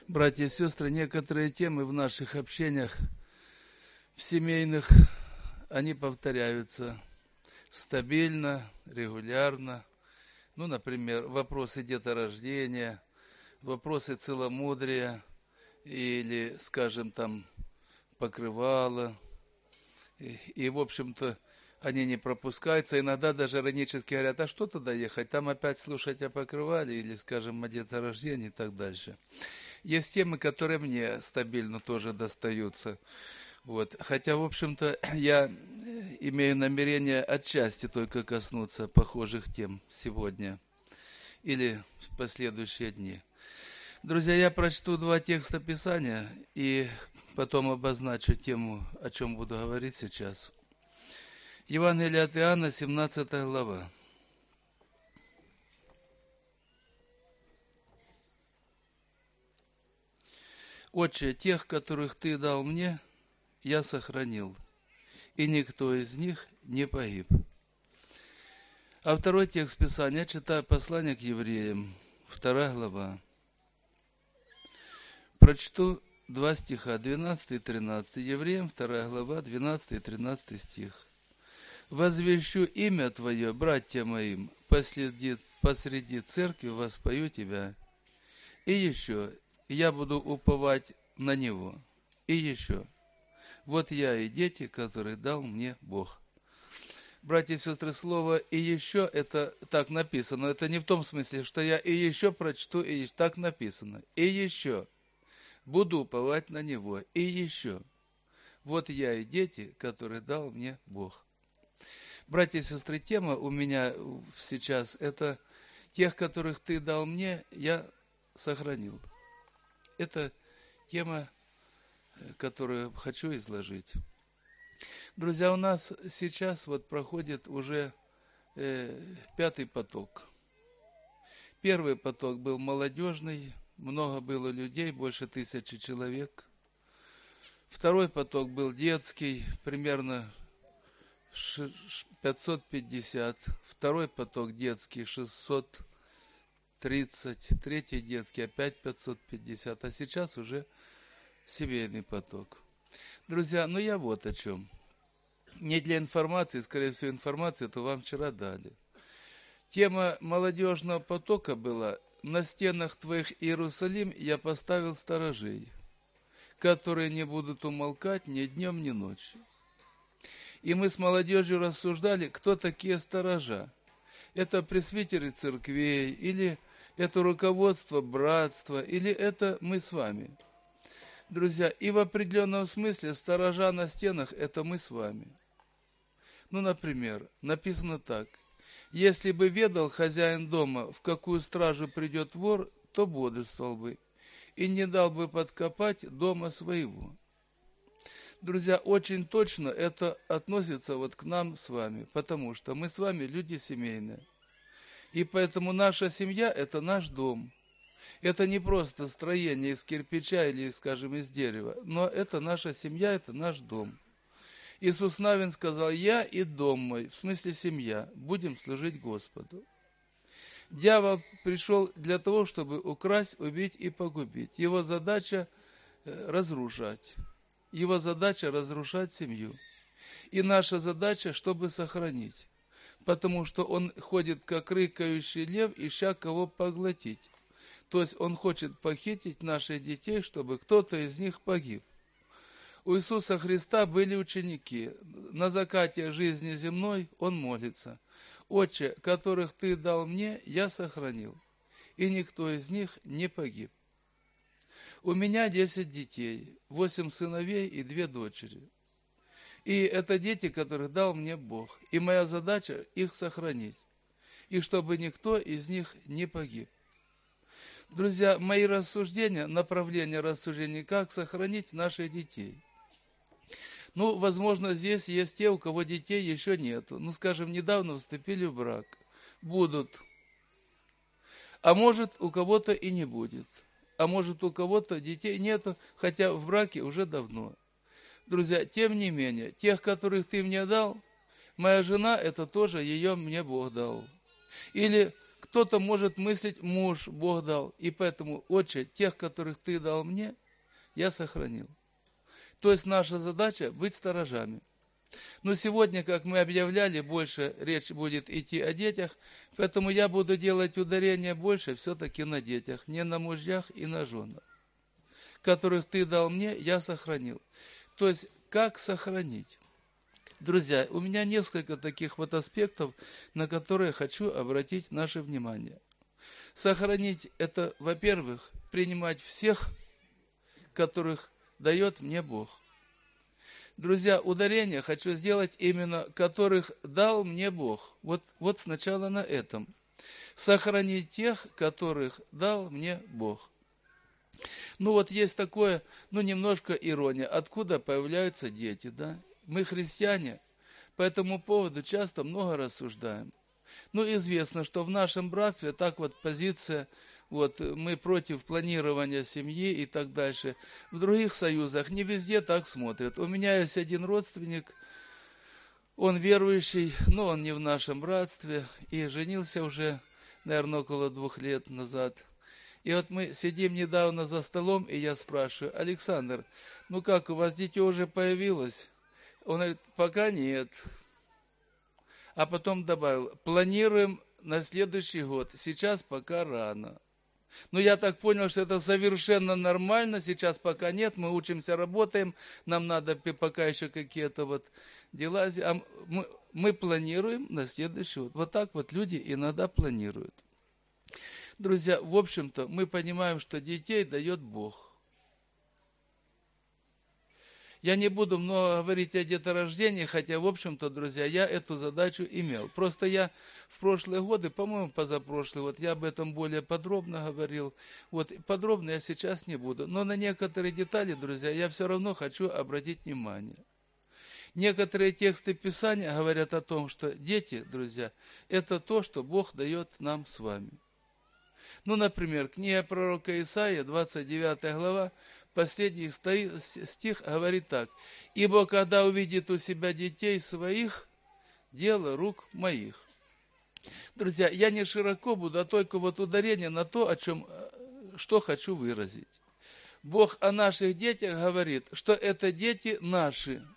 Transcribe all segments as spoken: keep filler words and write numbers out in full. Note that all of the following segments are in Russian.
Братья и сестры, некоторые темы в наших общениях, в семейных, они повторяются стабильно, регулярно. Ну, например, вопросы деторождения, вопросы целомудрия или, скажем, там, покрывала. И, и в общем-то, они не пропускаются. Иногда даже иронически говорят, а что туда ехать? Там опять слушать о покрывале или, скажем, о деторождении и так дальше. Есть темы, которые мне стабильно тоже достаются. Вот. Хотя, в общем-то, я имею намерение отчасти только коснуться похожих тем сегодня или в последующие дни. Друзья, я прочту два текста Писания и потом обозначу тему, о чем буду говорить сейчас. Евангелие от Иоанна, семнадцатая глава. «Отче, тех, которых Ты дал мне, я сохранил, и никто из них не погиб». А второй текст Писания, я читаю послание к евреям, вторая глава. Прочту два стиха, двенадцатый и тринадцатый. Евреям, вторая глава, двенадцатый и тринадцатый стих. «Возвещу имя Твое, братья моим, посреди, посреди церкви воспою Тебя. И еще, я буду уповать на Него. И еще, вот я и дети, которые дал мне Бог». Братья и сестры, слово «и еще» это так написано. Это не в том смысле, что я и еще прочту, и так написано. И еще буду уповать на Него. И еще, вот я и дети, которые дал мне Бог. Братья и сестры, тема у меня сейчас это тех, которых Ты дал мне, я сохранил. Это тема, которую хочу изложить. Друзья, у нас сейчас вот проходит уже э, пятый поток. Первый поток был молодежный, много было людей, больше тысячи человек. Второй поток был детский, примерно пятьсот пятьдесят. Второй поток детский шестьсот тридцать. Третий детский опять пятьсот пятьдесят. А сейчас уже семейный поток. Друзья, ну я вот о чем. Не для информации, скорее всего, информацию это вам вчера дали. Тема молодежного потока была: «На стенах твоих, Иерусалим, я поставил сторожей, которые не будут умолкать ни днем, ни ночью». И мы с молодежью рассуждали, кто такие сторожа. Это пресвитеры церквей, или это руководство братства, или это мы с вами. Друзья, и в определенном смысле сторожа на стенах – это мы с вами. Ну, например, написано так: «Если бы ведал хозяин дома, в какую стражу придет вор, то бодрствовал бы, и не дал бы подкопать дома своего». Друзья, очень точно это относится вот к нам с вами, потому что мы с вами люди семейные. И поэтому наша семья – это наш дом. Это не просто строение из кирпича или, скажем, из дерева, но это наша семья, это наш дом. Иисус Навин сказал: «Я и дом мой», в смысле семья, будем служить Господу. Дьявол пришел для того, чтобы украсть, убить и погубить. Его задача – разрушать. Его задача – разрушать семью. И наша задача, чтобы сохранить. Потому что он ходит, как рыкающий лев, ища кого поглотить. То есть он хочет похитить наших детей, чтобы кто-то из них погиб. У Иисуса Христа были ученики. На закате жизни земной он молится: «Отче, которых Ты дал мне, я сохранил, и никто из них не погиб». У меня десять детей, восемь сыновей и две дочери. И это дети, которых дал мне Бог. И моя задача их сохранить, и чтобы никто из них не погиб. Друзья, мои рассуждения, направление рассуждений, как сохранить наших детей. Ну, возможно, здесь есть те, у кого детей еще нету. Ну, скажем, недавно вступили в брак. Будут. А может, у кого-то и не будет. А может, у кого-то детей нету, хотя в браке уже давно. Друзья, тем не менее, тех, которых Ты мне дал, моя жена, это тоже ее мне Бог дал. Или кто-то может мыслить, муж Бог дал, и поэтому, Отче, тех, которых Ты дал мне, я сохранил. То есть наша задача быть сторожами. Но сегодня, как мы объявляли, больше речь будет идти о детях, поэтому я буду делать ударение больше все-таки на детях, не на мужьях и на женах, которых Ты дал мне, я сохранил. То есть, как сохранить? Друзья, у меня несколько таких вот аспектов, на которые хочу обратить наше внимание. Сохранить – это, во-первых, принимать всех, которых дает мне Бог. Друзья, ударение хочу сделать именно, которых дал мне Бог. Вот, вот сначала на этом. Сохранить тех, которых дал мне Бог. Ну вот есть такое, ну немножко ирония. Откуда появляются дети, да? Мы христиане, по этому поводу часто много рассуждаем. Ну, известно, что в нашем братстве так вот позиция, вот мы против планирования семьи и так дальше. В других союзах не везде так смотрят. У меня есть один родственник, он верующий, но он не в нашем братстве, и женился уже, наверное, около двух лет назад. И вот мы сидим недавно за столом, и я спрашиваю: Александр, ну как, у вас дитё уже появилось? Он говорит: пока нет. А потом добавил: планируем на следующий год, сейчас пока рано. Но я так понял, что это совершенно нормально, сейчас пока нет, мы учимся, работаем, нам надо пока еще какие-то вот дела. А мы, мы планируем на следующий год. Вот так вот люди иногда планируют. Друзья, в общем-то, мы понимаем, что детей дает Бог. Я не буду много говорить о деторождении, хотя, в общем-то, друзья, я эту задачу имел. Просто я в прошлые годы, по-моему, позапрошлый, вот я об этом более подробно говорил. Вот подробно я сейчас не буду. Но на некоторые детали, друзья, я все равно хочу обратить внимание. Некоторые тексты Писания говорят о том, что дети, друзья, это то, что Бог дает нам с вами. Ну, например, книга пророка Исаия, двадцать девятая глава, последний стих говорит так: «Ибо когда увидит у себя детей своих, дело рук моих». Друзья, я не широко буду, а только вот ударение на то, о чем, что хочу выразить. Бог о наших детях говорит, что это дети наши.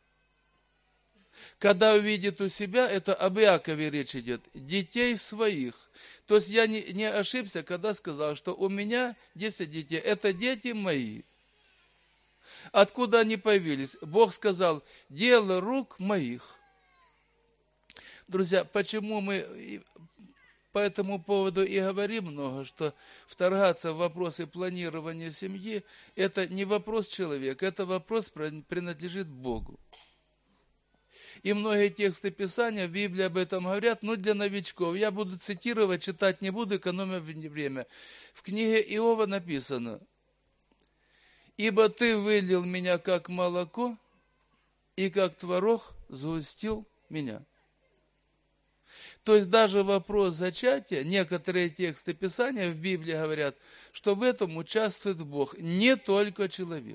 Когда увидит у себя, это об Иакове речь идет, детей своих. То есть я не, не ошибся, когда сказал, что у меня десять детей, это дети мои. Откуда они появились? Бог сказал: дело рук моих. Друзья, почему мы по этому поводу и говорим много, что вторгаться в вопросы планирования семьи – это не вопрос человека, это вопрос принадлежит Богу. И многие тексты Писания в Библии об этом говорят, но для новичков. Я буду цитировать, читать не буду, экономя время. В книге Иова написано: «Ибо ты вылил меня, как молоко, и как творог сгустил меня». То есть даже вопрос зачатия, некоторые тексты Писания в Библии говорят, что в этом участвует Бог, не только человек.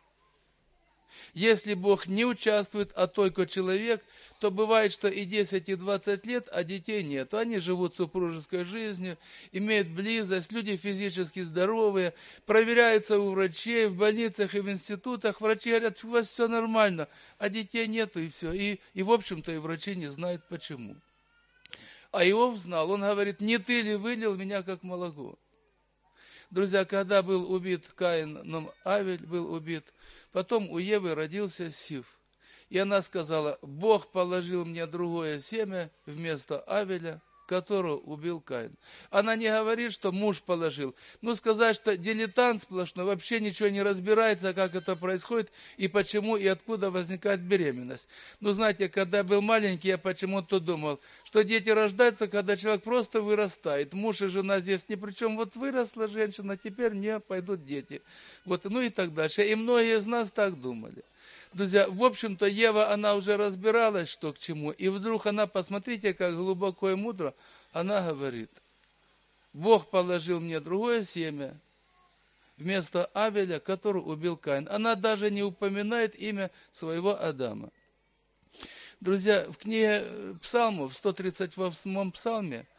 Если Бог не участвует, а только человек, то бывает, что и десять, и двадцать лет, а детей нет. Они живут супружеской жизнью, имеют близость, люди физически здоровые, проверяются у врачей, в больницах и в институтах. Врачи говорят: у вас все нормально, а детей нету, и все. И, и в общем-то, и врачи не знают почему. А Иов знал, он говорит: не ты ли вылил меня, как молоко? Друзья, когда был убит Каином, Авель был убит, потом у Евы родился Сиф. И она сказала: Бог положил мне другое семя вместо Авеля, которого убил Каин. Она не говорит, что муж положил. Ну, сказать, что дилетант сплошной, вообще ничего не разбирается, как это происходит, и почему, и откуда возникает беременность. Ну, знаете, когда я был маленький, я почему-то думал, что дети рождаются, когда человек просто вырастает. Муж и жена здесь ни при чем. Вот выросла женщина, теперь мне пойдут дети. Вот, ну и так дальше. И многие из нас так думали. Друзья, в общем-то, Ева, она уже разбиралась, что к чему. И вдруг она, посмотрите, как глубоко и мудро, она говорит: Бог положил мне другое семя вместо Авеля, который убил Каин. Она даже не упоминает имя своего Адама. Друзья, в книге Псалмов, в сто тридцать восьмом псалме,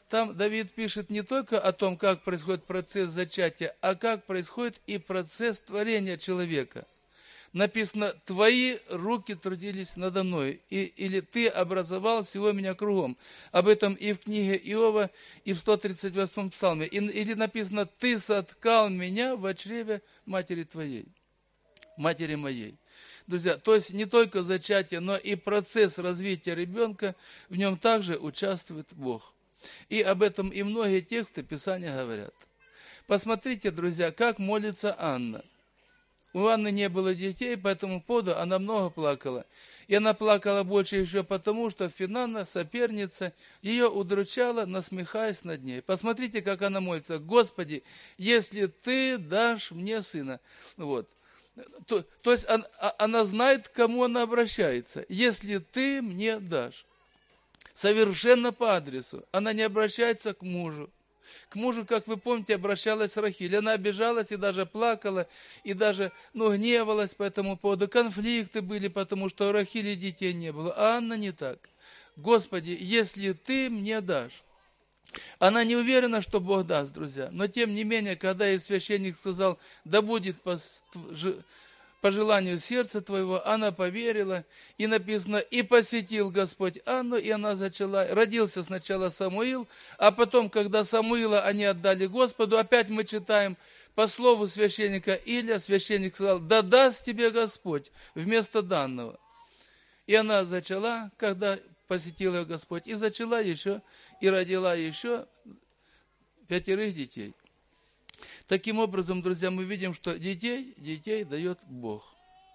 там Давид пишет не только о том, как происходит процесс зачатия, а как происходит и процесс творения человека. Написано: «Твои руки трудились надо мной», и, или «Ты образовал всего меня кругом». Об этом и в книге Иова, и в сто тридцать восьмом псалме. И, или написано: «Ты соткал меня во чреве матери твоей, матери моей». Друзья, то есть не только зачатие, но и процесс развития ребенка, в нем также участвует Бог. И об этом и многие тексты Писания говорят. Посмотрите, друзья, как молится Анна. У Анны не было детей, по этому поводу она много плакала. И она плакала больше еще потому, что Финанна, соперница, ее удручала, насмехаясь над ней. Посмотрите, как она молится: «Господи, если Ты дашь мне сына». Вот. То, то есть она, она знает, к кому она обращается. «Если Ты мне дашь». Совершенно по адресу. Она не обращается к мужу. К мужу, как вы помните, обращалась Рахиль. Она обижалась и даже плакала, и даже ну, гневалась по этому поводу. Конфликты были, потому что у Рахили детей не было. А Анна не так. «Господи, если Ты мне дашь». Она не уверена, что Бог даст, друзья. Но тем не менее, когда ей священник сказал: «Да будет по, по желанию сердца твоего», она поверила. И написано: «И посетил Господь Анну, и она зачала». Родился сначала Самуил, а потом, когда Самуила они отдали Господу, опять мы читаем по слову священника Илия, священник сказал: «Да даст тебе Господь вместо данного». И она зачала, когда посетил ее Господь, и зачала еще, и родила еще пятерых детей. Таким образом, друзья, мы видим, что детей, детей дает Бог.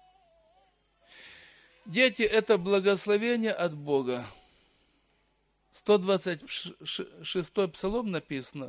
Дети – это благословение от Бога. сто двадцать шестой псалом написано.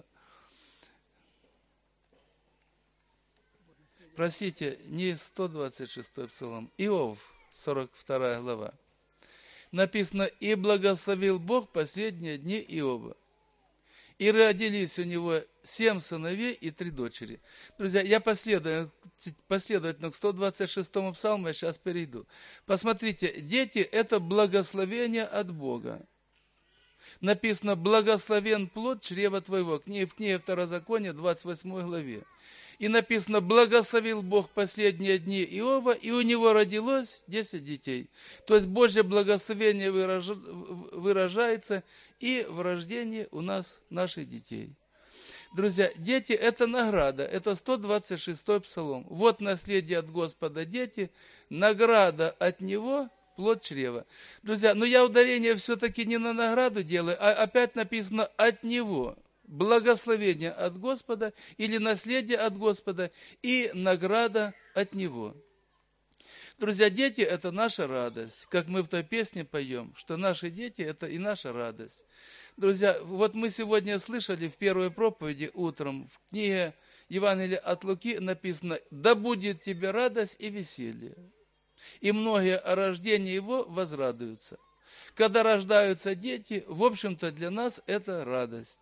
Простите, не сто двадцать шестой псалом, Иов, сорок вторая глава. Написано: «И благословил Бог последние дни Иова. И родились у него семь сыновей и три дочери». Друзья, я последовательно, последовательно к сто двадцать шестому псалму я сейчас перейду. Посмотрите, дети – это благословение от Бога. Написано: «Благословен плод чрева твоего». В книге Второзакония, двадцать восьмой главе. И написано: «Благословил Бог последние дни Иова, и у него родилось десять детей». То есть Божье благословение выражается и в рождении у нас наших детей. Друзья, дети – это награда. Это сто двадцать шестой псалом. «Вот наследие от Господа дети, награда от Него, плод чрева». Друзья, но я ударение все-таки не на награду делаю, а опять написано «от Него». Благословение от Господа или наследие от Господа и награда от Него. Друзья, дети – это наша радость. Как мы в той песне поем, что наши дети – это и наша радость. Друзья, вот мы сегодня слышали в первой проповеди утром, в книге Евангелия от Луки написано: «Да будет тебе радость и веселье». И многие о рождении его возрадуются. Когда рождаются дети, в общем-то для нас это радость.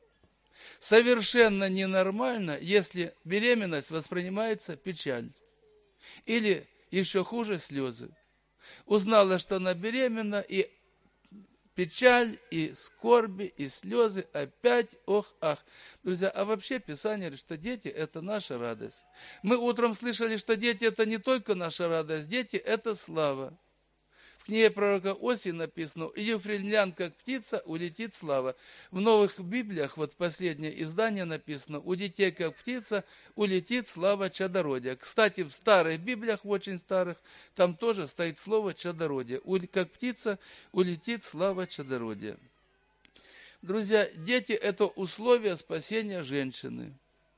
Совершенно ненормально, если беременность воспринимается печаль. Или, еще хуже, слезы. Узнала, что она беременна, и печаль, и скорби, и слезы, опять ох-ах. Друзья, а вообще Писание говорит, что дети – это наша радость. Мы утром слышали, что дети – это не только наша радость, дети – это слава. В книге пророка Осии написано: «Ефремлян, как птица, улетит слава». В новых Библиях, вот последнее издание написано: «У детей, как птица, улетит слава чадородия». Кстати, в старых Библиях, в очень старых, там тоже стоит слово чадородие. Как птица, улетит слава чадородия. Друзья, дети – это условие спасения женщины.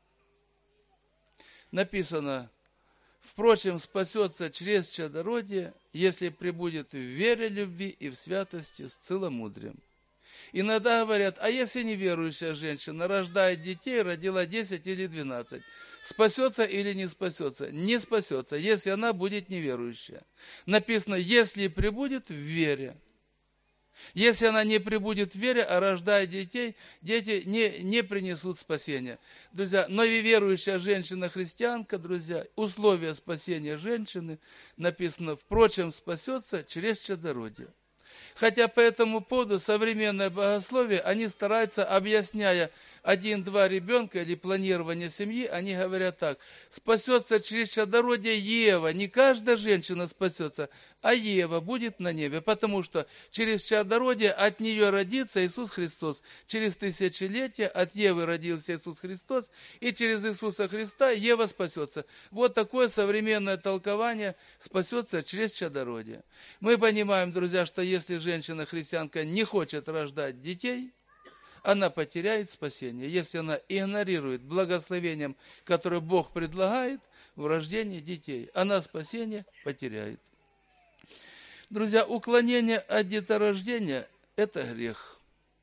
Написано: «Впрочем, спасется через чадородие, если пребудет в вере, любви и в святости с целомудрием». Иногда говорят: а если неверующая женщина рождает детей, родила десять или двенадцать, спасется или не спасется? Не спасется, если она будет неверующая. Написано: если пребудет в вере. Если она не пребудет в вере, а рождает детей, дети не, не принесут спасения. Друзья, но и верующая женщина-христианка, друзья, условия спасения женщины написано: впрочем, спасется через чадородие. Хотя по этому поводу современное богословие, они стараются, объясняя один-два ребенка или планирование семьи, они говорят так: спасется через чадородие Ева, не каждая женщина спасется, а Ева будет на небе, потому что через чадородие от нее родится Иисус Христос, через тысячелетия от Евы родился Иисус Христос, и через Иисуса Христа Ева спасется. Вот такое современное толкование: спасется через чадородие. Мы понимаем, друзья, что если женщина-христианка не хочет рождать детей, она потеряет спасение, если она игнорирует благословением, которое Бог предлагает в рождении детей. Она спасение потеряет. Друзья, уклонение от деторождения – это грех.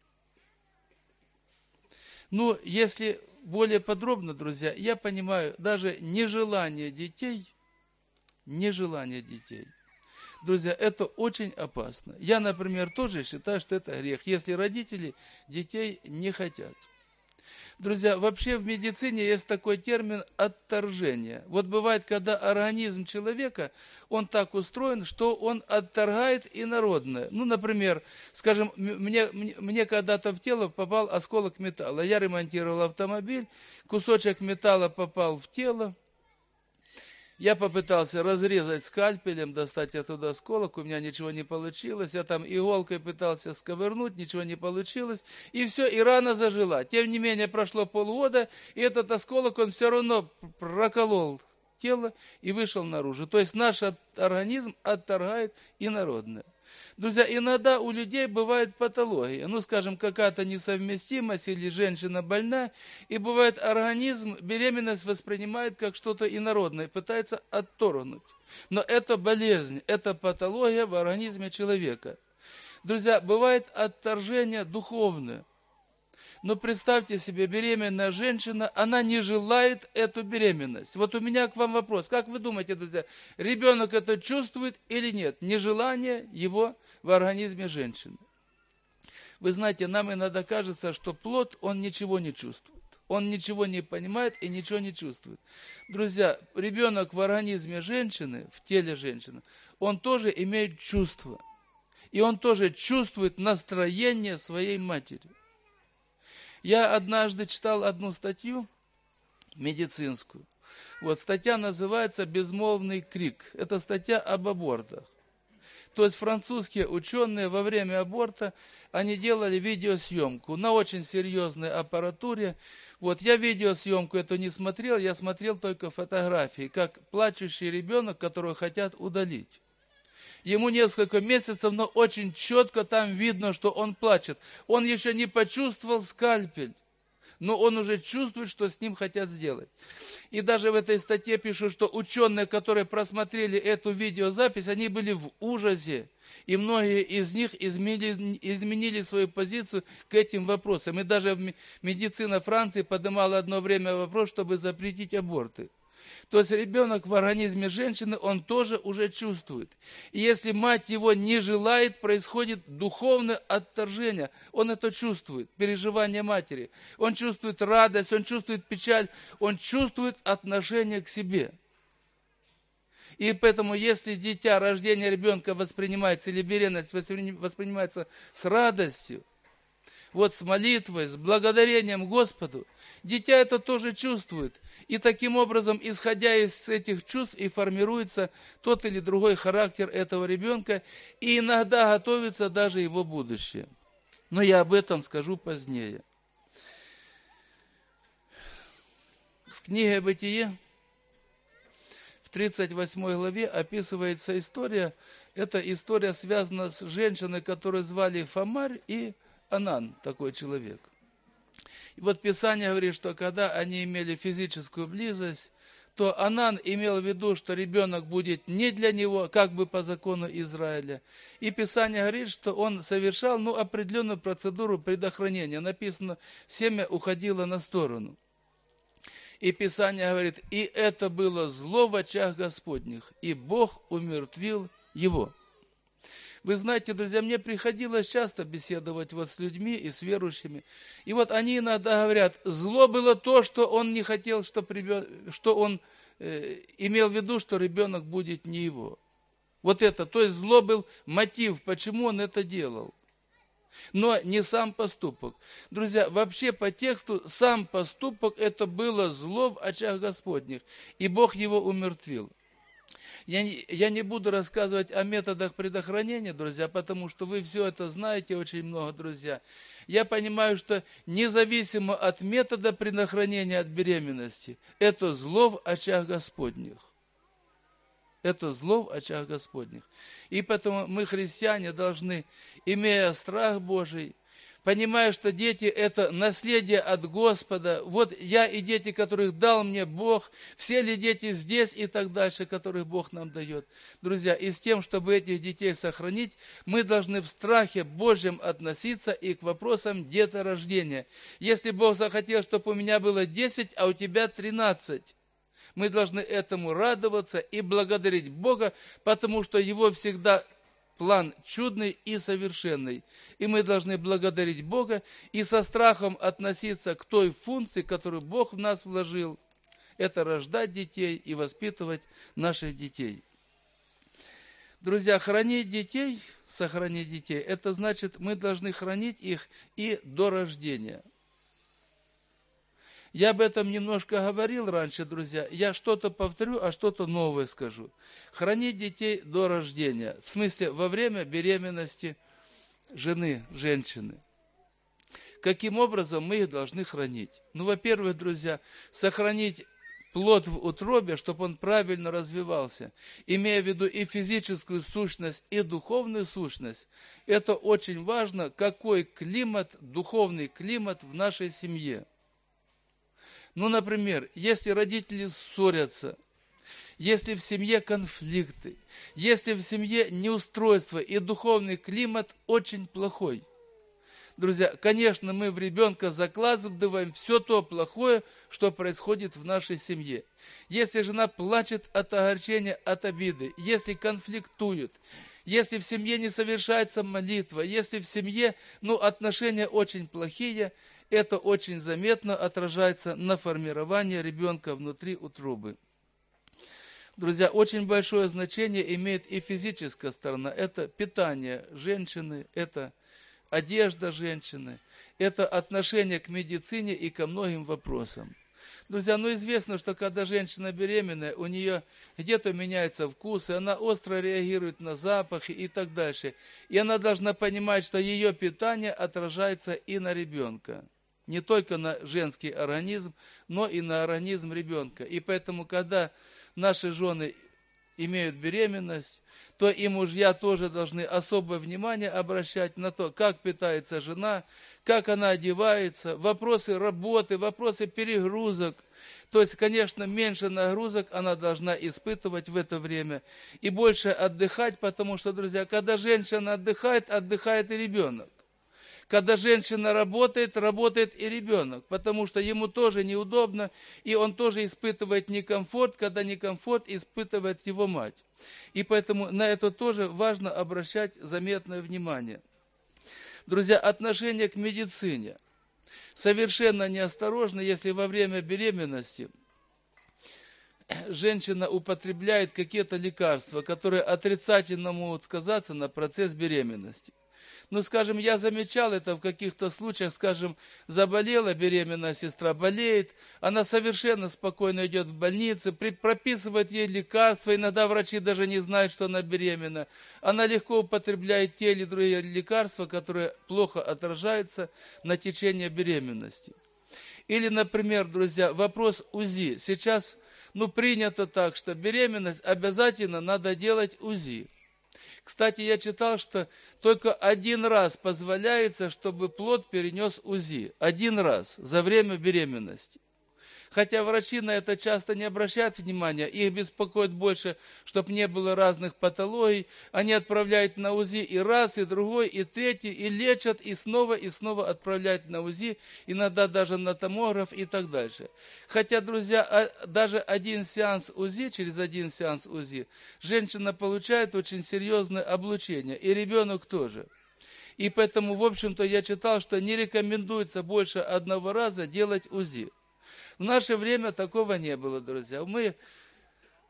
Ну, если более подробно, друзья, я понимаю, даже нежелание детей, нежелание детей, друзья, это очень опасно. Я, например, тоже считаю, что это грех, если родители детей не хотят. Друзья, вообще в медицине есть такой термин отторжение. Вот бывает, когда организм человека, он так устроен, что он отторгает инородное. Ну, например, скажем, мне, мне, мне когда-то в тело попал осколок металла. Я ремонтировал автомобиль, кусочек металла попал в тело. Я попытался разрезать скальпелем, достать оттуда осколок, у меня ничего не получилось. Я там иголкой пытался сковырнуть, ничего не получилось. И все, и рана зажила. Тем не менее, прошло полгода, и этот осколок, он все равно проколол тело и вышел наружу. То есть наш организм отторгает инородное. Друзья, иногда у людей бывает патология, ну, скажем, какая-то несовместимость или женщина больна, и бывает организм беременность воспринимает как что-то инородное, пытается отторгнуть. Но это болезнь, это патология в организме человека. Друзья, бывает отторжение духовное. Но представьте себе, беременная женщина, она не желает эту беременность. Вот у меня к вам вопрос. Как вы думаете, друзья, ребенок это чувствует или нет? Нежелание его в организме женщины. Вы знаете, нам иногда кажется, что плод, он ничего не чувствует. Он ничего не понимает и ничего не чувствует. Друзья, ребенок в организме женщины, в теле женщины, он тоже имеет чувства. И он тоже чувствует настроение своей матери. Я однажды читал одну статью медицинскую. Вот статья называется «Безмолвный крик». Это статья об абортах. То есть французские ученые во время аборта, они делали видеосъемку на очень серьезной аппаратуре. Вот я видеосъемку эту не смотрел, я смотрел только фотографии, как плачущий ребенок, которого хотят удалить. Ему несколько месяцев, но очень четко там видно, что он плачет. Он еще не почувствовал скальпель, но он уже чувствует, что с ним хотят сделать. И даже в этой статье пишут, что ученые, которые просмотрели эту видеозапись, они были в ужасе. И многие из них изменили, изменили свою позицию к этим вопросам. И даже медицина Франции поднимала одно время вопрос, чтобы запретить аборты. То есть ребенок в организме женщины, он тоже уже чувствует. И если мать его не желает, происходит духовное отторжение. Он это чувствует, переживание матери. Он чувствует радость, он чувствует печаль, он чувствует отношение к себе. И поэтому, если дитя, рождение ребенка воспринимается, или беременность воспринимается с радостью, вот с молитвой, с благодарением Господу, дитя это тоже чувствует. И таким образом, исходя из этих чувств, и формируется тот или другой характер этого ребенка, и иногда готовится даже его будущее. Но я об этом скажу позднее. В книге «Бытие» в тридцать восьмой главе описывается история. Эта история связана с женщиной, которую звали Фамарь, и Анан, такой человек. И вот Писание говорит, что когда они имели физическую близость, то Анан имел в виду, что ребенок будет не для него, как бы по закону Израиля. И Писание говорит, что он совершал ну, определенную процедуру предохранения. Написано, семя уходило на сторону. И Писание говорит, и это было зло в очах Господних, и Бог умертвил его. Вы знаете, друзья, мне приходилось часто беседовать вот с людьми и с верующими. И вот они иногда говорят, зло было то, что он не хотел, чтобы ребен... что он э, имел в виду, что ребенок будет не его. Вот это, то есть зло был мотив, почему он это делал. Но не сам поступок. Друзья, вообще по тексту сам поступок это было зло в очах Господних, и Бог его умертвил. Я не, я не буду рассказывать о методах предохранения, друзья, потому что вы все это знаете очень много, друзья. Я понимаю, что независимо от метода предохранения от беременности, это зло в очах Господних. Это зло в очах Господних. И поэтому мы, христиане, должны, имея страх Божий, понимая, что дети – это наследие от Господа. Вот я и дети, которых дал мне Бог, все ли дети здесь и так дальше, которых Бог нам дает. Друзья, и с тем, чтобы этих детей сохранить, мы должны в страхе Божьем относиться и к вопросам деторождения. Если Бог захотел, чтобы у меня было десять, а у тебя тринадцать, мы должны этому радоваться и благодарить Бога, потому что Его всегда план чудный и совершенный. И мы должны благодарить Бога и со страхом относиться к той функции, которую Бог в нас вложил. Это рождать детей и воспитывать наших детей. Друзья, хранить детей, сохранить детей, это значит, мы должны хранить их и до рождения. Я об этом немножко говорил раньше, друзья. Я что-то повторю, а что-то новое скажу. Хранить детей до рождения. В смысле, во время беременности жены, женщины. Каким образом мы их должны хранить? Ну, во-первых, друзья, сохранить плод в утробе, чтобы он правильно развивался, имея в виду и физическую сущность, и духовную сущность. Это очень важно, какой климат, духовный климат в нашей семье. Ну, например, если родители ссорятся, если в семье конфликты, если в семье неустройство и духовный климат очень плохой. Друзья, конечно, мы в ребенка закладываем все то плохое, что происходит в нашей семье. Если жена плачет от огорчения, от обиды, если конфликтуют, если в семье не совершается молитва, если в семье, ну, отношения очень плохие, это очень заметно отражается на формировании ребенка внутри утробы. Друзья, очень большое значение имеет и физическая сторона. Это питание женщины, это одежда женщины, это отношение к медицине и ко многим вопросам. Друзья, ну известно, что когда женщина беременная, у нее где-то меняются вкусы, она остро реагирует на запахи и так дальше. И она должна понимать, что ее питание отражается и на ребенка. Не только на женский организм, но и на организм ребенка. И поэтому, когда наши жены имеют беременность, то и мужья тоже должны особое внимание обращать на то, как питается жена, как она одевается, вопросы работы, вопросы перегрузок. То есть, конечно, меньше нагрузок она должна испытывать в это время и больше отдыхать, потому что, друзья, когда женщина отдыхает, отдыхает и ребенок. Когда женщина работает, работает и ребенок, потому что ему тоже неудобно, и он тоже испытывает некомфорт, когда некомфорт испытывает его мать. И поэтому на это тоже важно обращать заметное внимание. Друзья, отношение к медицине. Совершенно неосторожно, если во время беременности женщина употребляет какие-то лекарства, которые отрицательно могут сказаться на процесс беременности. Ну, скажем, я замечал это в каких-то случаях, скажем, заболела беременная сестра, болеет, она совершенно спокойно идет в больницу, прописывает ей лекарства, иногда врачи даже не знают, что она беременна. Она легко употребляет те или другие лекарства, которые плохо отражаются на течение беременности. Или, например, друзья, вопрос УЗИ. Сейчас, ну, принято так, что беременность обязательно надо делать УЗИ. Кстати, я читал, что только один раз позволяется, чтобы плод перенес УЗИ. Один раз за время беременности. Хотя врачи на это часто не обращают внимания, их беспокоит больше, чтобы не было разных патологий. Они отправляют на УЗИ и раз, и другой, и третий, и лечат, и снова, и снова отправляют на УЗИ, иногда даже на томограф и так дальше. Хотя, друзья, даже один сеанс УЗИ, через один сеанс УЗИ, женщина получает очень серьезное облучение, и ребенок тоже. И поэтому, в общем-то, я читал, что не рекомендуется больше одного раза делать УЗИ. В наше время такого не было, друзья. Мы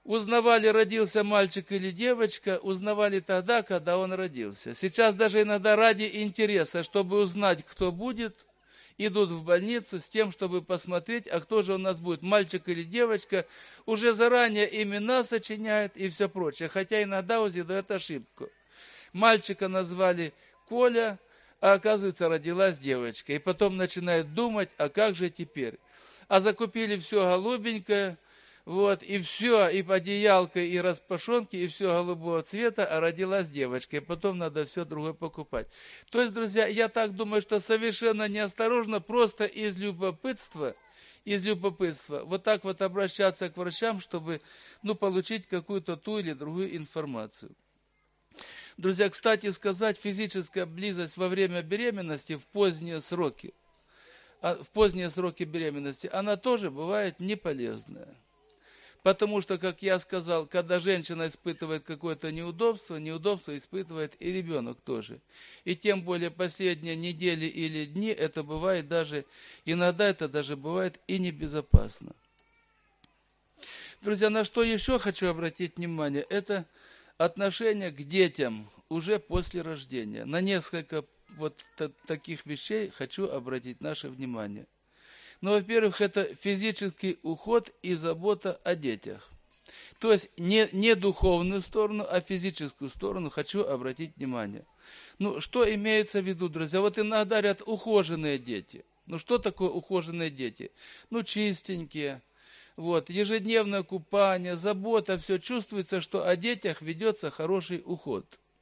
Узнавали, родился мальчик или девочка, узнавали тогда, когда он родился. Сейчас даже иногда ради интереса, чтобы узнать, кто будет, идут в больницу с тем, чтобы посмотреть, а кто же у нас будет, мальчик или девочка. Уже заранее имена сочиняют и все прочее. Хотя иногда УЗИ дает ошибку. Мальчика назвали Коля, а оказывается родилась девочка. И потом начинают думать, а как же теперь? А закупили все голубенькое, вот, и все, и одеялко, и распашонки, и все голубого цвета, а родилась девочка, и потом надо все другое покупать. То есть, друзья, я так думаю, что совершенно неосторожно, просто из любопытства, из любопытства, вот так вот обращаться к врачам, чтобы, ну, получить какую-то ту или другую информацию. Друзья, кстати сказать, физическая близость во время беременности в поздние сроки, в поздние сроки беременности, она тоже бывает неполезная. Потому что, как я сказал, когда женщина испытывает какое-то неудобство, неудобство испытывает и ребенок тоже. И тем более последние недели или дни, это бывает даже, иногда это даже бывает и небезопасно. Друзья, на что еще хочу обратить внимание, это отношение к детям уже после рождения. На несколько вот таких вещей хочу обратить наше внимание. Ну, во-первых, это физический уход и забота о детях. То есть не, не духовную сторону, а физическую сторону хочу обратить внимание. Ну, что имеется в виду, друзья? Вот иногда говорят ухоженные дети. Ну, что такое ухоженные дети? Ну, чистенькие. Вот, ежедневное купание, забота, все чувствуется, что о детях ведется хороший уход.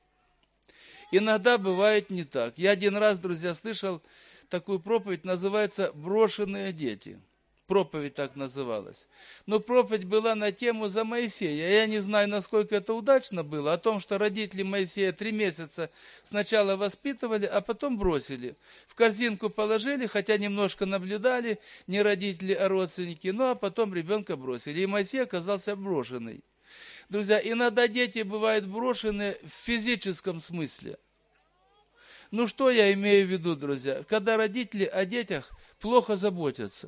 Иногда бывает не так. Я один раз, друзья, слышал такую проповедь, называется «Брошенные дети». Проповедь так называлась. Но проповедь была на тему за Моисея. Я не знаю, насколько это удачно было, о том, что родители Моисея три месяца сначала воспитывали, а потом бросили. В корзинку положили, хотя немножко наблюдали, не родители, а родственники, ну а потом ребенка бросили. И Моисей оказался брошенный. Друзья, иногда дети бывают брошены в физическом смысле. Ну, что я имею в виду, друзья? Когда родители о детях плохо заботятся.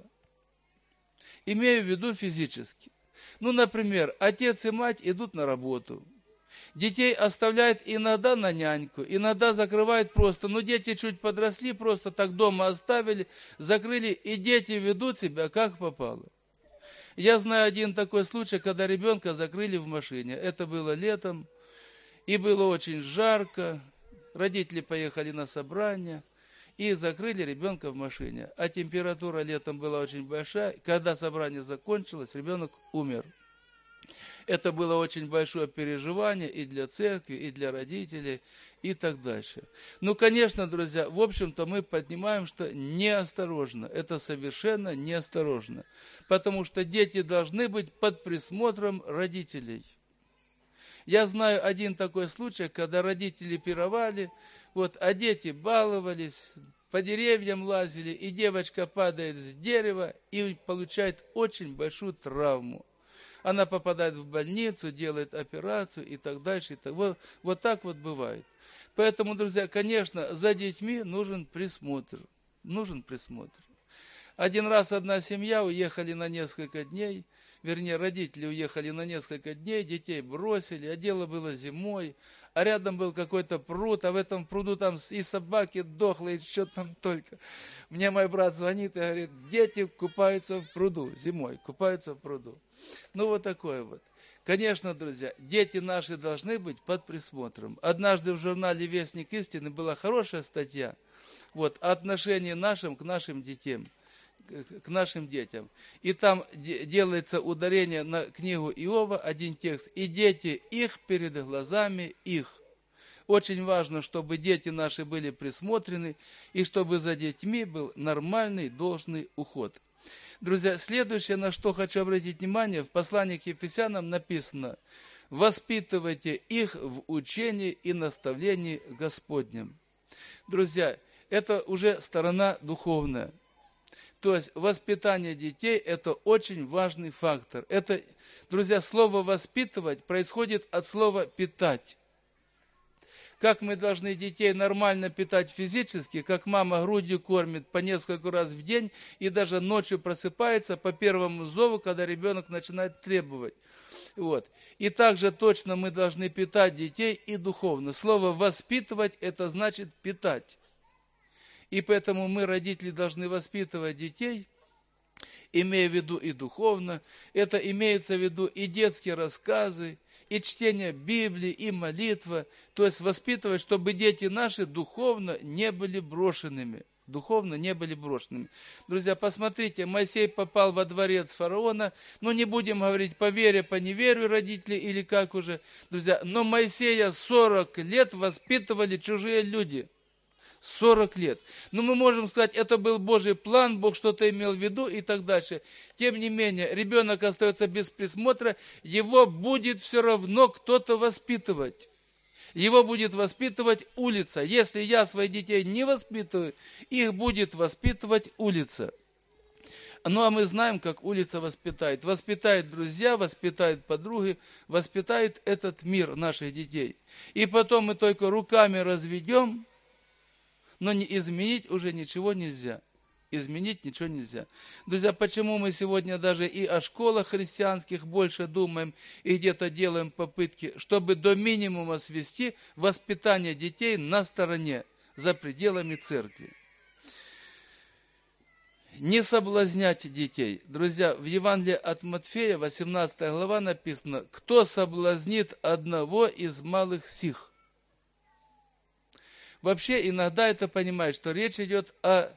Имею в виду физически. Ну, например, отец и мать идут на работу. Детей оставляют иногда на няньку, иногда закрывают просто. Но дети чуть подросли, просто так дома оставили, закрыли, и дети ведут себя как попало. Я знаю один такой случай, когда ребенка закрыли в машине. Это было летом, и было очень жарко. Родители поехали на собрание и закрыли ребенка в машине. А температура летом была очень большая. Когда собрание закончилось, ребенок умер. Это было очень большое переживание и для церкви, и для родителей, и так дальше. Ну, конечно, друзья, в общем-то мы поднимаем, что неосторожно. Это совершенно неосторожно. Потому что дети должны быть под присмотром родителей. Я знаю один такой случай, когда родители пировали, вот, а дети баловались, по деревьям лазили, и девочка падает с дерева и получает очень большую травму. Она попадает в больницу, делает операцию и так дальше. И так. Вот, вот так вот бывает. Поэтому, друзья, конечно, за детьми нужен присмотр. Нужен присмотр. Один раз одна семья уехали на несколько дней, вернее, родители уехали на несколько дней, детей бросили, а дело было зимой, а рядом был какой-то пруд, а в этом пруду там и собаки дохлые, и что там только. Мне мой брат звонит и говорит, дети купаются в пруду, зимой купаются в пруду. Ну, вот такое вот. Конечно, друзья, дети наши должны быть под присмотром. Однажды в журнале «Вестник истины» была хорошая статья, вот, о отношении нашим к нашим детям. к нашим детям. И там делается ударение на книгу Иова, один текст. «И дети их перед глазами их». Очень важно, чтобы дети наши были присмотрены, и чтобы за детьми был нормальный, должный уход. Друзья, следующее, на что хочу обратить внимание, в послании к Ефесянам написано: «Воспитывайте их в учении и наставлении Господнем». Друзья, это уже сторона духовная. То есть воспитание детей – это очень важный фактор. Это, друзья, слово «воспитывать» происходит от слова «питать». как мы должны детей нормально питать физически, как мама грудью кормит по несколько раз в день и даже ночью просыпается по первому зову, когда ребенок начинает требовать. Вот. И также точно мы должны питать детей и духовно. Слово «воспитывать» – это значит питать. И поэтому мы, родители, должны воспитывать детей, имея в виду и духовно. Это имеется в виду и детские рассказы, и чтение Библии, и молитва. То есть воспитывать, чтобы дети наши духовно не были брошенными. Духовно не были брошенными. Друзья, посмотрите, Моисей попал во дворец фараона. Ну, не будем говорить по вере, по неверию родителей или как уже. Друзья, но Моисея сорок лет воспитывали чужие люди. сорок лет. Но мы можем сказать, это был Божий план, Бог что-то имел в виду и так дальше. Тем не менее, ребенок остается без присмотра, его будет все равно кто-то воспитывать. Его будет воспитывать улица. Если я своих детей не воспитываю, их будет воспитывать улица. Ну, а мы знаем, как улица воспитает. Воспитает друзья, воспитает подруги, воспитает этот мир наших детей. И потом мы только руками разведем, но не изменить уже ничего нельзя. Изменить ничего нельзя. Друзья, почему мы сегодня даже и о школах христианских больше думаем и где-то делаем попытки, чтобы до минимума свести воспитание детей на стороне, за пределами церкви. Не соблазнять детей. Друзья, в Евангелии от Матфея, восемнадцатая глава написано: «Кто соблазнит одного из малых сих». Вообще, иногда это понимает, что речь идет о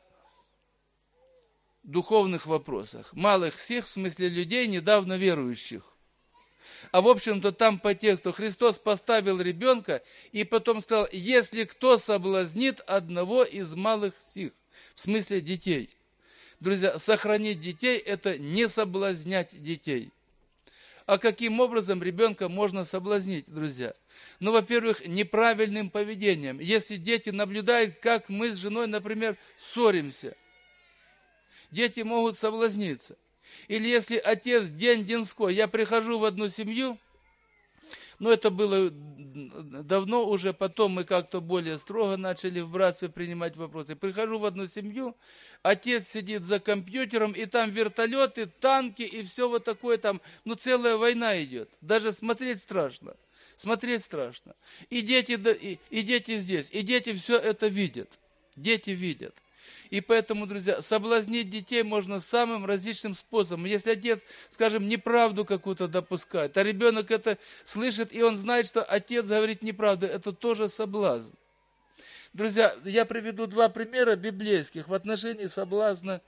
духовных вопросах. Малых сих, в смысле людей, недавно верующих. А в общем-то там по тексту Христос поставил ребенка и потом сказал: если кто соблазнит одного из малых сих, в смысле детей. Друзья, сохранить детей – это не соблазнять детей. А каким образом ребенка можно соблазнить, друзья? Ну, во-первых, неправильным поведением. Если дети наблюдают, как мы с женой, например, ссоримся, дети могут соблазниться. Или если отец день-деньской, я прихожу в одну семью, но это было давно уже, потом мы как-то более строго начали в братстве принимать вопросы. Прихожу в одну семью, отец сидит за компьютером, и там вертолеты, танки, и все вот такое там, ну целая война идет. Даже смотреть страшно, смотреть страшно. И дети, и, и дети здесь, и дети все это видят, дети видят. И поэтому, друзья, соблазнить детей можно самым различным способом. Если отец, скажем, неправду какую-то допускает, а ребенок это слышит, и он знает, что отец говорит неправду, это тоже соблазн. Друзья, я приведу два примера библейских в отношении соблазна.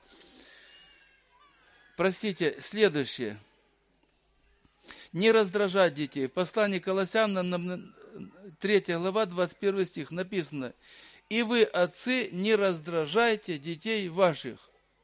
Простите, следующее. Не раздражать детей. В послании к Колоссянам, третья глава, двадцать первый стих написано: «И вы, отцы, не раздражайте детей ваших».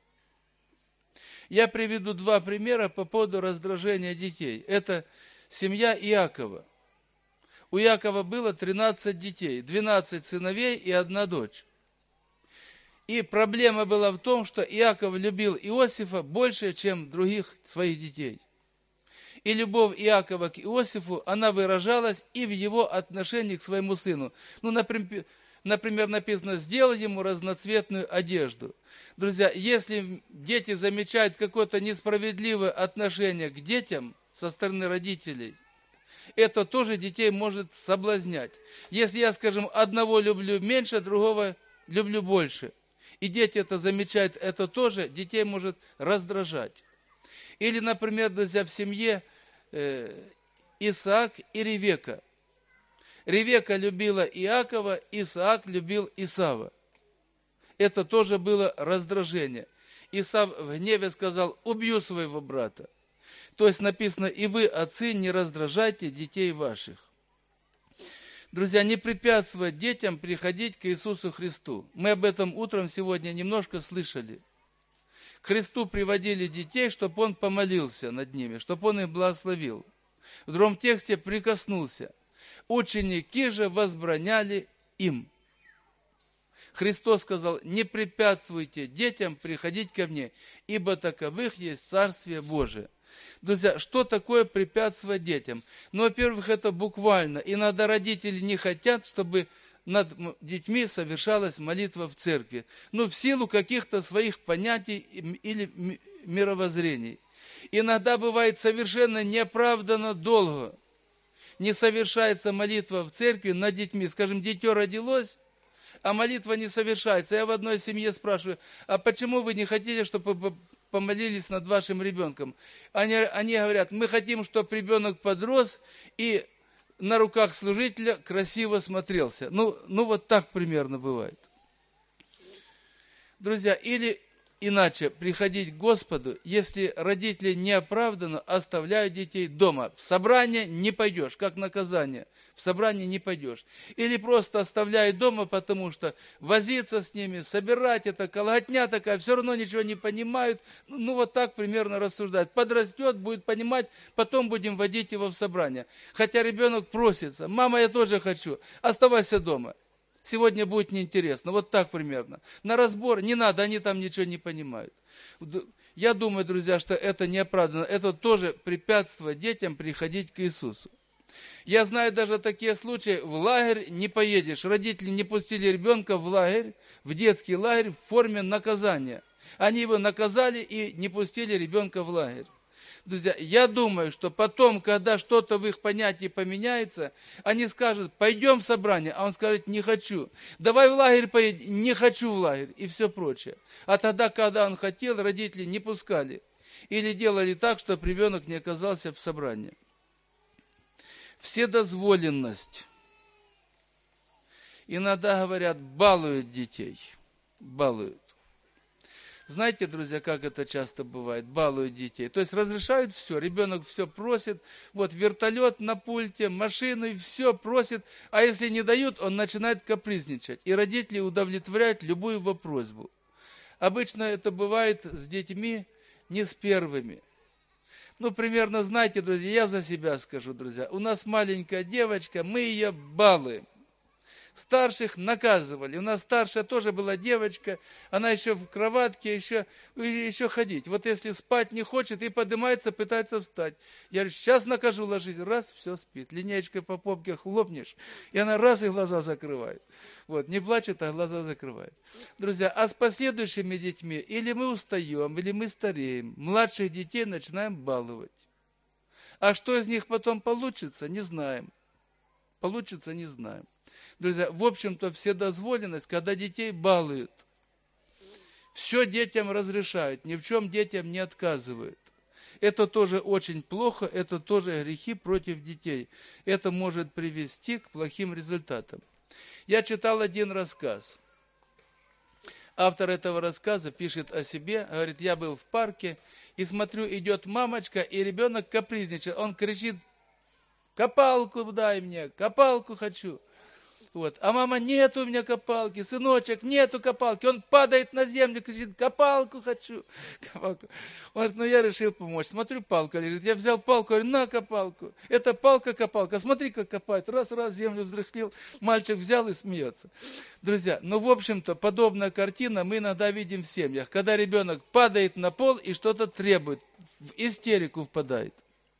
Я приведу два примера по поводу раздражения детей. Это семья Иакова. У Иакова было тринадцать детей, двенадцать сыновей и одна дочь. И проблема была в том, что Иаков любил Иосифа больше, чем других своих детей. И любовь Иакова к Иосифу, она выражалась и в его отношении к своему сыну. Ну, например, Например, написано: «Сделай ему разноцветную одежду». Друзья, если дети замечают какое-то несправедливое отношение к детям со стороны родителей, это тоже детей может соблазнять. Если я, скажем, одного люблю меньше, другого люблю больше, и дети это замечают, это тоже детей может раздражать. Или, например, друзья, в семье э, Исаак и Ревека. Ревека любила Иакова, Исаак любил Исава. Это тоже было раздражение. Исав в гневе сказал: «Убью своего брата». То есть написано: «И вы, отцы, не раздражайте детей ваших». Друзья, не препятствовать детям приходить к Иисусу Христу. Мы об этом утром сегодня немножко слышали. К Христу приводили детей, чтобы Он помолился над ними, чтобы Он их благословил. В другом тексте прикоснулся. Ученики же возбраняли им. Христос сказал: не препятствуйте детям приходить ко мне, ибо таковых есть Царствие Божие. Друзья, что такое препятствовать детям? Ну, во-первых, это буквально. Иногда родители не хотят, чтобы над детьми совершалась молитва в церкви. Ну, в силу каких-то своих понятий или мировоззрений. Иногда бывает совершенно неоправданно долго не совершается молитва в церкви над детьми. Скажем, дитё родилось, а молитва не совершается. Я в одной семье спрашиваю, а почему вы не хотите, чтобы помолились над вашим ребенком? Они, они говорят, мы хотим, чтобы ребенок подрос и на руках служителя красиво смотрелся. Ну, ну вот так примерно бывает. Друзья, или иначе приходить к Господу, если родители неоправданно оставляют детей дома. В собрание не пойдешь, как наказание. В собрание не пойдешь. Или просто оставляют дома, потому что возиться с ними, собирать, это колготня такая, все равно ничего не понимают. Ну вот так примерно рассуждают. Подрастет, будет понимать, потом будем водить его в собрание. Хотя ребенок просится, мама, я тоже хочу, оставайся дома. Сегодня будет неинтересно. Вот так примерно. На разбор не надо, они там ничего не понимают. Я думаю, друзья, что это неоправданно. Это тоже препятствует детям приходить к Иисусу. Я знаю даже такие случаи, в лагерь не поедешь. Родители не пустили ребенка в лагерь, в детский лагерь в форме наказания. Они его наказали и не пустили ребенка в лагерь. Друзья, я думаю, что потом, когда что-то в их понятии поменяется, они скажут, пойдем в собрание, а он скажет, не хочу. Давай в лагерь поедем, не хочу в лагерь, и все прочее. А тогда, когда он хотел, родители не пускали. Или делали так, чтобы ребенок не оказался в собрании. Вседозволенность. Иногда, говорят, балуют детей. Балуют. Знаете, друзья, как это часто бывает? Балуют детей. То есть разрешают все, ребенок все просит, вот вертолет на пульте, машины, все просит, а если не дают, он начинает капризничать. И родители удовлетворяют любую его просьбу. Обычно это бывает с детьми не с первыми. Ну, примерно, знаете, друзья, я за себя скажу, друзья, у нас маленькая девочка, мы ее балуем. Старших наказывали. У нас старшая тоже была девочка, она еще в кроватке, еще, еще ходить. Вот если спать не хочет и поднимается, пытается встать. Я говорю, сейчас накажу, ложись. Раз, все, спит. Линеечкой по попке хлопнешь, и она раз и глаза закрывает. Вот, не плачет, а глаза закрывает. Друзья, а с последующими детьми или мы устаем, или мы стареем. Младших детей начинаем баловать. А что из них потом получится, не знаем. Получится, не знаем. Друзья, в общем-то, вседозволенность, когда детей балуют. Все детям разрешают, ни в чем детям не отказывают. Это тоже очень плохо, это тоже грехи против детей. Это может привести к плохим результатам. Я читал один рассказ. Автор этого рассказа пишет о себе, говорит, я был в парке, и смотрю, идет мамочка, и ребенок капризничает. Он кричит, копалку дай мне, копалку хочу. Вот. А мама, нет у меня копалки, сыночек, нету копалки. Он падает на землю, кричит, копалку хочу. Копалку. Он говорит, ну я решил помочь. Смотрю, палка лежит. Я взял палку, говорю, на копалку. Это палка-копалка. Смотри, как копает. Раз-раз землю взрыхлил. Мальчик взял и смеется. Друзья, ну в общем-то, подобная картина мы иногда видим в семьях. Когда ребенок падает на пол и что-то требует, в истерику впадает.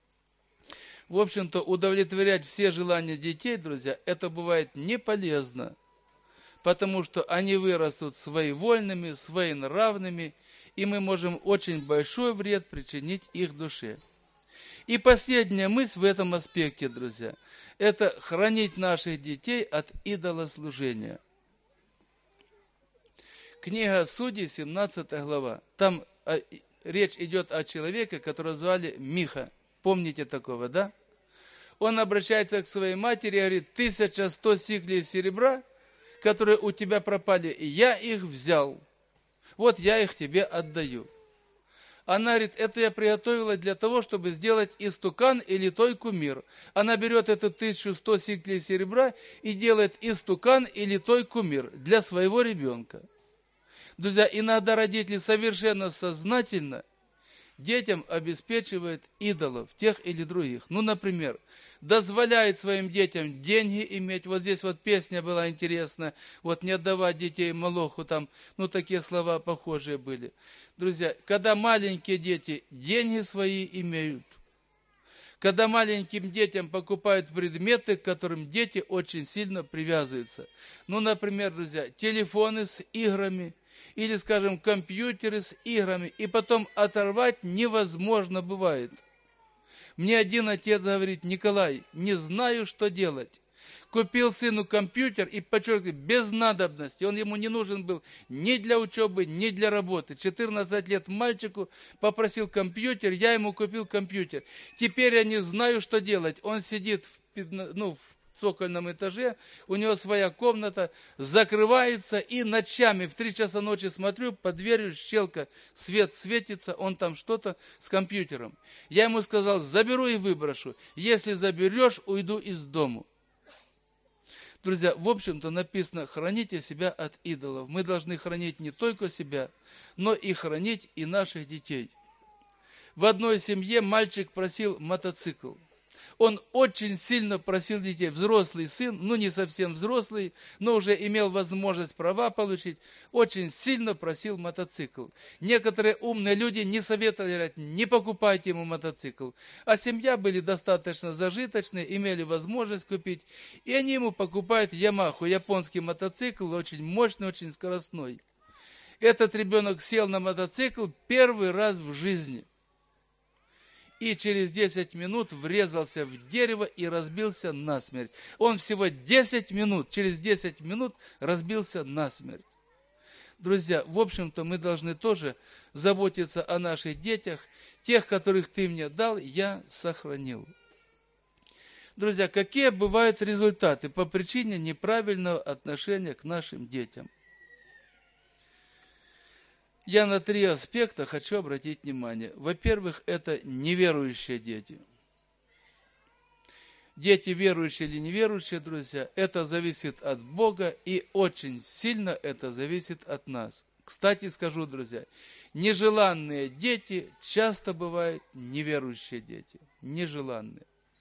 В общем-то, удовлетворять все желания детей, друзья, это бывает не полезно, потому что они вырастут своевольными, своенравными, и мы можем очень большой вред причинить их душе. И последняя мысль в этом аспекте, друзья, это хранить наших детей от идолослужения. Книга Судей, семнадцатая глава. Там речь идет о человеке, которого звали Миха. Помните такого, да? Он обращается к своей матери и говорит, тысяча сто сиклей серебра, которые у тебя пропали, я их взял. Вот я их тебе отдаю. Она говорит, это я приготовила для того, чтобы сделать истукан или той кумир. Она берет эту тысячу сто сиклей серебра и делает истукан или той кумир для своего ребенка. Друзья, иногда родители совершенно сознательно детям обеспечивает идолов, тех или других. Ну, например, дозволяет своим детям деньги иметь. Вот здесь вот песня была интересная. Вот не отдавать детей Молоху, там, ну, такие слова похожие были. Друзья, когда маленькие дети деньги свои имеют, когда маленьким детям покупают предметы, к которым дети очень сильно привязываются. Ну, например, друзья, телефоны с играми, или, скажем, компьютеры с играми, и потом оторвать невозможно бывает. Мне один отец говорит: Николай, не знаю, что делать. Купил сыну компьютер и, подчеркиваю, без надобности. Он ему не нужен был ни для учебы, ни для работы. четырнадцать лет мальчику попросил компьютер, я ему купил компьютер. Теперь я не знаю, что делать. Он сидит в, ну, в цокольном этаже, у него своя комната, закрывается, и ночами в три часа ночи смотрю, под дверью щелка, свет светится, он там что-то с компьютером. Я ему сказал: заберу и выброшу. Если заберешь, уйду из дому. Друзья, в общем-то написано: храните себя от идолов. Мы должны хранить не только себя, но и хранить и наших детей. В одной семье мальчик просил мотоцикл. Он очень сильно просил детей. Взрослый сын, ну не совсем взрослый, но уже имел возможность права получить, очень сильно просил мотоцикл. Некоторые умные люди не советовали, говорят: не покупайте ему мотоцикл. А семья были достаточно зажиточные, имели возможность купить, и они ему покупают Ямаху, японский мотоцикл, очень мощный, очень скоростной. Этот ребенок сел на мотоцикл первый раз в жизни. И через десять минут врезался в дерево и разбился насмерть. Он всего десять минут, через десять минут разбился насмерть. Друзья, в общем-то, мы должны тоже заботиться о наших детях. Тех, которых ты мне дал, я сохранил. Друзья, какие бывают результаты по причине неправильного отношения к нашим детям? Я на три аспекта хочу обратить внимание. Во-первых, это неверующие дети. Дети верующие или неверующие, друзья, это зависит от Бога, и очень сильно это зависит от нас. Кстати, скажу, друзья, нежеланные дети часто бывают неверующие дети. Нежеланные.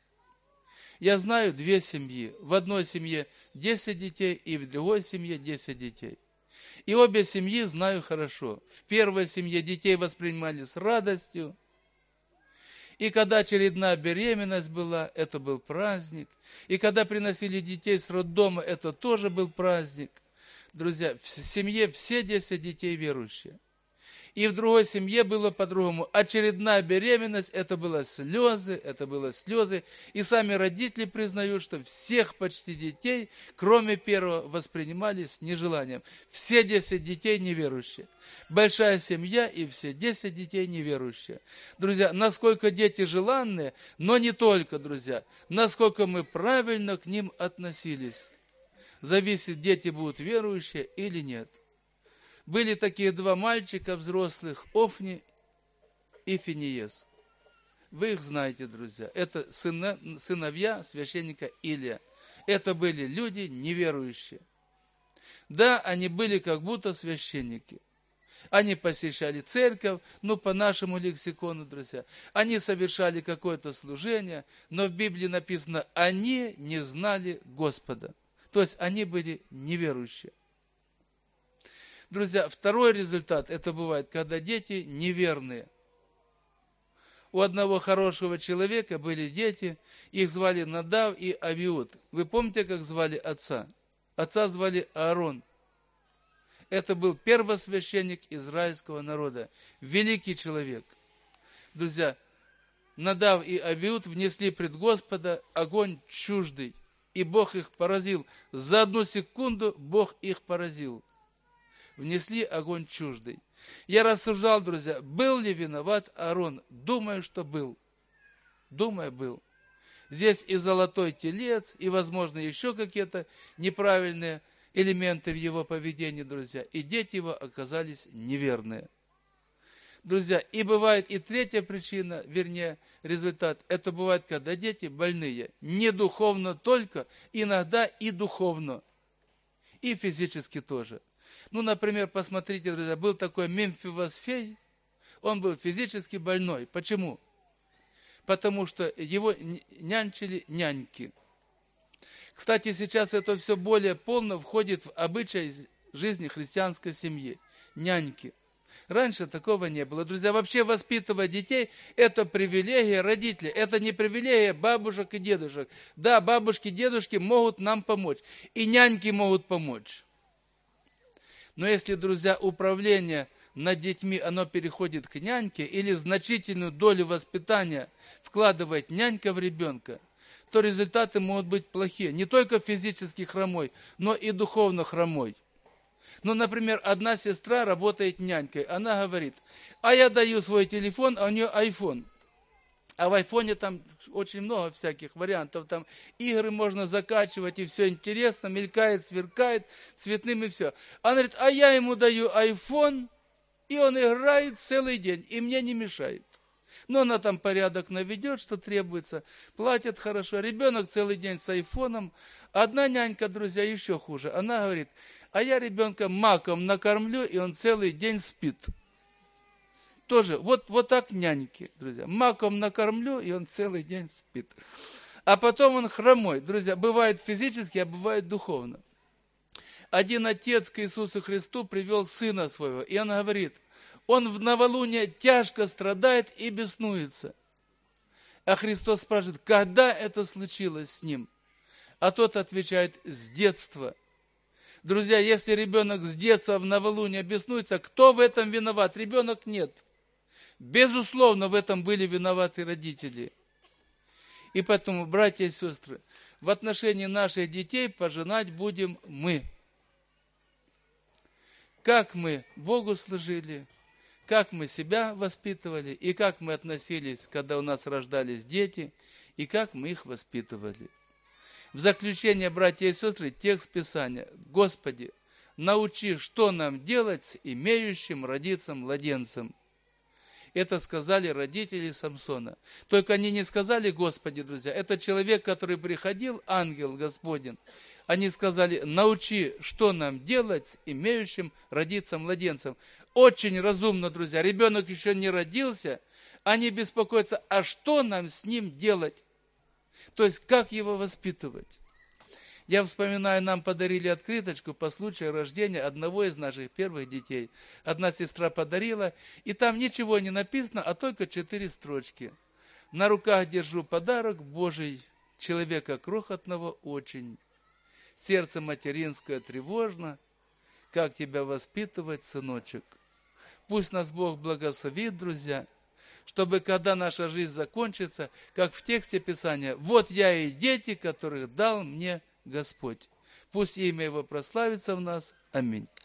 Я знаю две семьи. В одной семье десять детей, и в другой семье десять детей. И обе семьи знаю хорошо. В первой семье детей воспринимали с радостью. И когда очередная беременность была, это был праздник. И когда приносили детей с роддома, это тоже был праздник. Друзья, в семье все десять детей верующие. И в другой семье было по-другому. Очередная беременность, это было слезы, это было слезы. И сами родители признают, что всех почти детей, кроме первого, воспринимали с нежеланием. Все десять детей неверующие. Большая семья, и все десять детей неверующие. Друзья, насколько дети желанные, но не только, друзья, насколько мы правильно к ним относились. Зависит, дети будут верующие или нет. Были такие два мальчика взрослых, Офни и Финиес. Вы их знаете, друзья. Это сына, сыновья священника Илия. Это были люди неверующие. Да, они были как будто священники. Они посещали церковь, ну, по нашему лексикону, друзья. Они совершали какое-то служение, но в Библии написано: они не знали Господа. То есть они были неверующие. Друзья, второй результат, это бывает, когда дети неверные. У одного хорошего человека были дети, их звали Надав и Авиуд. Вы помните, как звали отца? Отца звали Аарон. Это был первосвященник израильского народа, великий человек. Друзья, Надав и Авиуд внесли пред Господа огонь чуждый, и Бог их поразил. За одну секунду Бог их поразил. Внесли огонь чуждый. Я рассуждал, друзья, был ли виноват Аарон? Думаю, что был. Думаю, был. Здесь и золотой телец, и, возможно, еще какие-то неправильные элементы в его поведении, друзья. И дети его оказались неверные. Друзья, и бывает и третья причина, вернее, результат. Это бывает, когда дети больные. Не духовно только, иногда и духовно. И физически тоже. Ну, например, посмотрите, друзья, был такой Мемфивосфей, он был физически больной. Почему? Потому что его нянчили няньки. Кстати, сейчас это все более полно входит в обычай жизни христианской семьи. Няньки. Раньше такого не было. Друзья, вообще воспитывать детей – это привилегия родителей. Это не привилегия бабушек и дедушек. Да, бабушки и дедушки могут нам помочь. И няньки могут помочь. Но если, друзья, управление над детьми, оно переходит к няньке, или значительную долю воспитания вкладывает нянька в ребенка, то результаты могут быть плохие. Не только физически хромой, но и духовно хромой. Ну, например, одна сестра работает нянькой. Она говорит, а я даю свой телефон, а у нее айфон. А в айфоне там очень много всяких вариантов. Там игры можно закачивать, и все интересно, мелькает, сверкает, цветным и все. Она говорит, а я ему даю айфон, и он играет целый день, и мне не мешает. Но она там порядок наведет, что требуется, платит хорошо. Ребенок целый день с айфоном. Одна нянька, друзья, еще хуже. Она говорит, а я ребенка маком накормлю, и он целый день спит. Тоже, вот, вот так няньки, друзья. Маком накормлю, и он целый день спит. А потом он хромой. Друзья, бывает физически, а бывает духовно. Один отец к Иисусу Христу привел сына своего, и он говорит, он в новолуние тяжко страдает и беснуется. А Христос спрашивает, когда это случилось с ним? А тот отвечает, с детства. Друзья, если ребенок с детства в новолуние беснуется, кто в этом виноват? Ребенок нет. Безусловно, в этом были виноваты родители. И поэтому, братья и сестры, в отношении наших детей пожинать будем мы. Как мы Богу служили, как мы себя воспитывали, и как мы относились, когда у нас рождались дети, и как мы их воспитывали. В заключение, братья и сестры, текст Писания. Господи, научи, что нам делать с имеющим родиться младенцем. Это сказали родители Самсона. Только они не сказали, Господи, друзья, это человек, который приходил, ангел Господень. Они сказали, научи, что нам делать с имеющим родиться младенцем. Очень разумно, друзья. Ребенок еще не родился, они беспокоятся, а что нам с ним делать? То есть, как его воспитывать? Я вспоминаю, нам подарили открыточку по случаю рождения одного из наших первых детей. Одна сестра подарила, и там ничего не написано, а только четыре строчки. На руках держу подарок Божий, человека крохотного очень. Сердце материнское тревожно, как тебя воспитывать, сыночек? Пусть нас Бог благословит, друзья, чтобы, когда наша жизнь закончится, как в тексте Писания, вот я и дети, которых дал мне Господь. Пусть имя Его прославится в нас. Аминь.